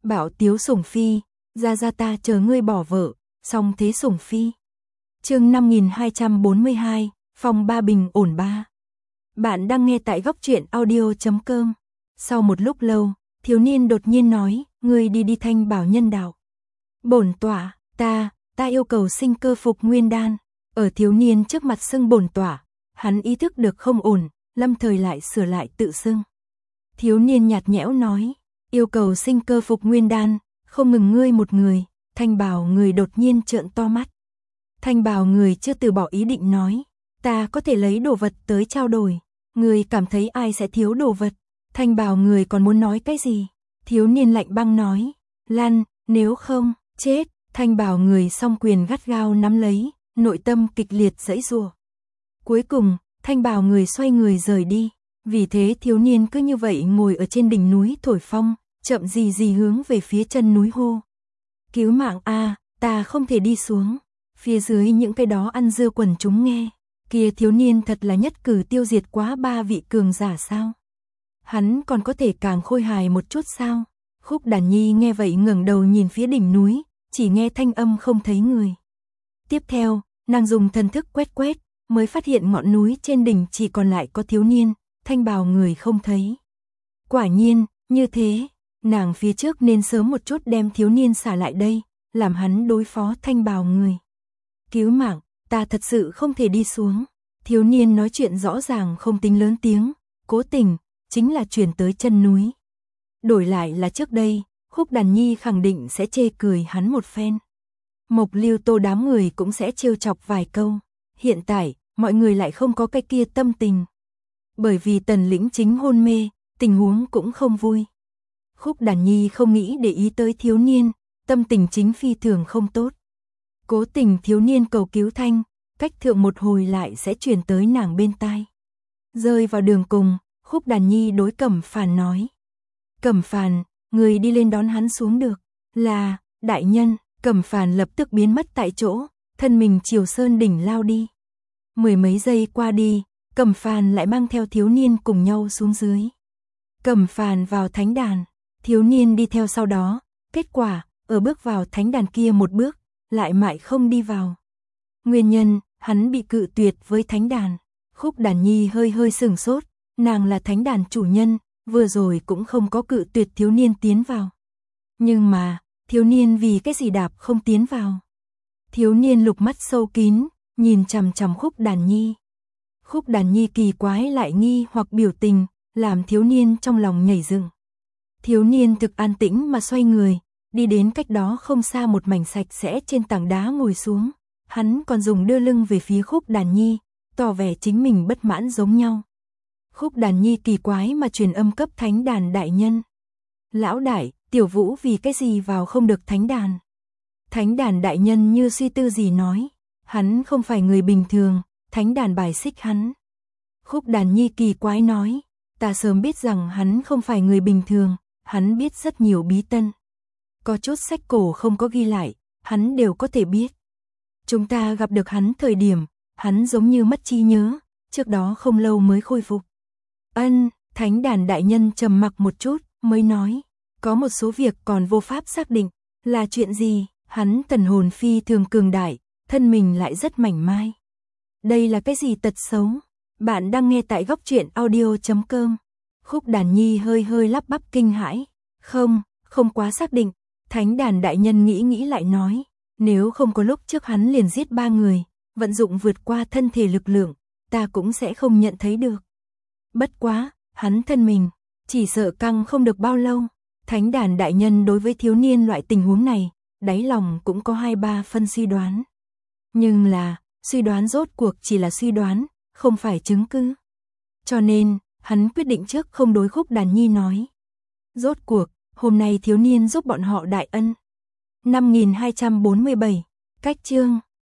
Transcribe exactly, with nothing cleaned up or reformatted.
Bảo Tiếu Sủng Phi, ra ra ta chờ ngươi bỏ vợ, xong thế Sủng Phi. Chương năm nghìn hai trăm bốn mươi hai, phòng ba bình ổn ba. Bạn đang nghe tại góc truyện audio chấm com. Sau một lúc lâu, thiếu niên đột nhiên nói, ngươi đi đi Thanh Bảo nhân đạo. Bổn tọa, ta, ta yêu cầu sinh cơ phục nguyên đan. Ở thiếu niên trước mặt xưng bổn tọa, hắn ý thức được không ổn, lâm thời lại sửa lại tự xưng. Thiếu niên nhạt nhẽo nói, yêu cầu sinh cơ phục nguyên đan, không ngừng ngươi một người. Thanh Bảo người đột nhiên trợn to mắt. Thanh Bảo người chưa từ bỏ ý định nói, ta có thể lấy đồ vật tới trao đổi, người cảm thấy ai sẽ thiếu đồ vật? Thanh Bảo người còn muốn nói cái gì? Thiếu niên lạnh băng nói, lăn, nếu không, chết. Thanh Bảo người song quyền gắt gao nắm lấy, nội tâm kịch liệt giãy giụa. Cuối cùng, Thanh Bảo người xoay người rời đi, vì thế thiếu niên cứ như vậy ngồi ở trên đỉnh núi thổi phong, chậm gì gì hướng về phía chân núi hô. Cứu mạng a, ta không thể đi xuống. Phía dưới những cái đó ăn dưa quần chúng nghe, kia thiếu niên thật là nhất cử tiêu diệt quá ba vị cường giả sao? Hắn còn có thể càng khôi hài một chút sao? Khúc Đàn Nhi nghe vậy ngẩng đầu nhìn phía đỉnh núi, chỉ nghe thanh âm không thấy người. Tiếp theo, nàng dùng thần thức quét quét, mới phát hiện ngọn núi trên đỉnh chỉ còn lại có thiếu niên, Thanh Bảo người không thấy. Quả nhiên, như thế, nàng phía trước nên sớm một chút đem thiếu niên xả lại đây, làm hắn đối phó Thanh Bảo người. Cứu mạng, ta thật sự không thể đi xuống. Thiếu niên nói chuyện rõ ràng không tính lớn tiếng, cố tình, chính là truyền tới chân núi. Đổi lại là trước đây, Khúc Đàn Nhi khẳng định sẽ chê cười hắn một phen. Mộc Lưu Tô đám người cũng sẽ trêu chọc vài câu. Hiện tại, mọi người lại không có cái kia tâm tình. Bởi vì Tần Lĩnh chính hôn mê, tình huống cũng không vui. Khúc Đàn Nhi không nghĩ để ý tới thiếu niên, tâm tình chính phi thường không tốt. Cố tình thiếu niên cầu cứu thanh, cách thượng một hồi lại sẽ truyền tới nàng bên tai. Rơi vào đường cùng, Khúc Đàn Nhi đối Cẩm Phàn nói. Cẩm Phàn, người đi lên đón hắn xuống được. Là, đại nhân. Cẩm Phàn lập tức biến mất tại chỗ, thân mình chiều sơn đỉnh lao đi. Mười mấy giây qua đi, Cẩm Phàn lại mang theo thiếu niên cùng nhau xuống dưới. Cẩm Phàn vào thánh đàn, thiếu niên đi theo sau đó, kết quả, ở bước vào thánh đàn kia một bước, lại mãi không đi vào. Nguyên nhân, hắn bị cự tuyệt với thánh đàn. Khúc Đàn Nhi hơi hơi sửng sốt, nàng là thánh đàn chủ nhân, vừa rồi cũng không có cự tuyệt thiếu niên tiến vào. Nhưng mà, thiếu niên vì cái gì đạp không tiến vào? Thiếu niên lục mắt sâu kín, nhìn chằm chằm Khúc Đàn Nhi. Khúc Đàn Nhi kỳ quái lại nghi hoặc biểu tình, làm thiếu niên trong lòng nhảy dựng. Thiếu niên thực an tĩnh mà xoay người, đi đến cách đó không xa một mảnh sạch sẽ trên tảng đá ngồi xuống. Hắn còn dùng đưa lưng về phía Khúc Đàn Nhi, tỏ vẻ chính mình bất mãn giống nhau. Khúc Đàn Nhi kỳ quái mà truyền âm cấp thánh đàn đại nhân. Lão đại, Tiểu Vũ vì cái gì vào không được thánh đàn? Thánh đàn đại nhân như suy tư gì nói, hắn không phải người bình thường, thánh đàn bài xích hắn. Khúc Đàn Nhi kỳ quái nói, ta sớm biết rằng hắn không phải người bình thường, hắn biết rất nhiều bí tân. Có chút sách cổ không có ghi lại, hắn đều có thể biết. Chúng ta gặp được hắn thời điểm, hắn giống như mất trí nhớ, trước đó không lâu mới khôi phục. Ân, thánh đàn đại nhân trầm mặc một chút, mới nói, có một số việc còn vô pháp xác định, là chuyện gì? Hắn thần hồn phi thường cường đại, thân mình lại rất mảnh mai. Đây là cái gì tật xấu? Bạn đang nghe tại góc truyện audio chấm com. Khúc Đàn Nhi hơi hơi lắp bắp kinh hãi. Không, không quá xác định. Thánh đàn đại nhân nghĩ nghĩ lại nói, nếu không có lúc trước hắn liền giết ba người, vận dụng vượt qua thân thể lực lượng, ta cũng sẽ không nhận thấy được. Bất quá, hắn thân mình, chỉ sợ căng không được bao lâu. Thánh đàn đại nhân đối với thiếu niên loại tình huống này, đáy lòng cũng có hai ba phân suy đoán. Nhưng là, suy đoán rốt cuộc chỉ là suy đoán, không phải chứng cứ. Cho nên, hắn quyết định trước không đối Khúc Đàn Nhi nói. Rốt cuộc, hôm nay thiếu niên giúp bọn họ đại ân. năm nghìn hai trăm bốn mươi bảy, cách chương.